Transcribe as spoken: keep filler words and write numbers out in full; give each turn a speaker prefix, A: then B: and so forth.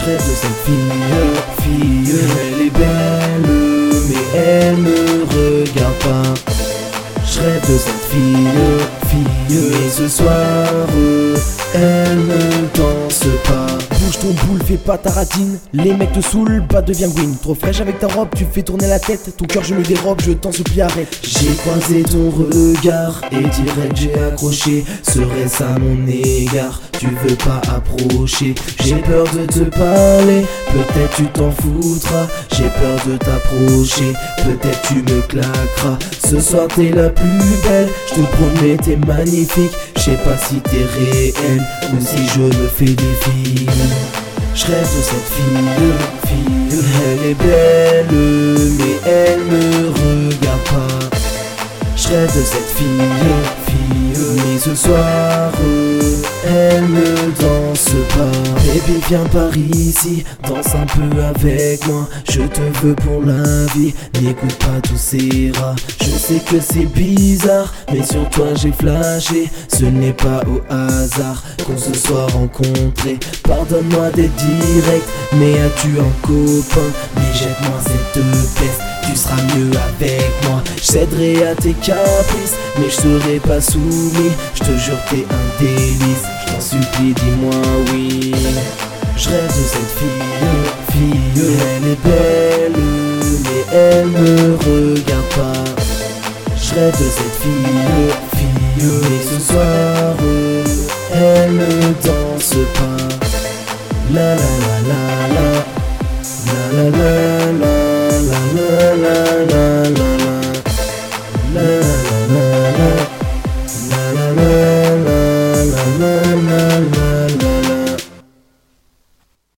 A: rêve de cette fille, fille. Elle est belle, mais elle me regarde pas. Je rêve de cette fille, fille. Mais ce soir, elle ne danse pas. Bouge ton boule, fais pas ta ratine. Les mecs te saoulent, bah deviens Gwyn. Trop fraîche avec ta robe, tu fais tourner la tête. Ton cœur je le dérobe, je t'en supplie arrête. J'ai croisé ton regard et direct j'ai accroché. Serait-ce à mon égard? Tu veux pas approcher? J'ai peur de te parler, peut-être tu t'en foutras. J'ai peur de t'approcher, peut-être tu me claqueras. Ce soir t'es la plus belle, je te promets t'es magnifique. Je sais pas si t'es réelle ou si je me fais des films. Je rêve de cette fille, fille. Elle est belle, mais elle me regarde pas. Je rêve de cette fille, fille. Mais ce soir, elle ne danse pas. Baby viens par ici, danse un peu avec moi. Je te veux pour la vie, n'écoute pas tous ces rats. Je sais que c'est bizarre, mais sur toi j'ai flashé. Ce n'est pas au hasard qu'on se soit rencontrés. Pardonne-moi d'être direct, mais as-tu un copain? Mais jette-moi cette peste, tu seras mieux avec moi. Je céderai à tes caprices, mais je serai pas soumis. Je te jure t'es un délice, je t'en supplie dis-moi oui. Je rêve de cette fille, fille. Elle est belle, mais elle me regarde pas. Je rêve de cette fille, fille. Mais ce soir, elle ne danse pas. La la la la la, la la la.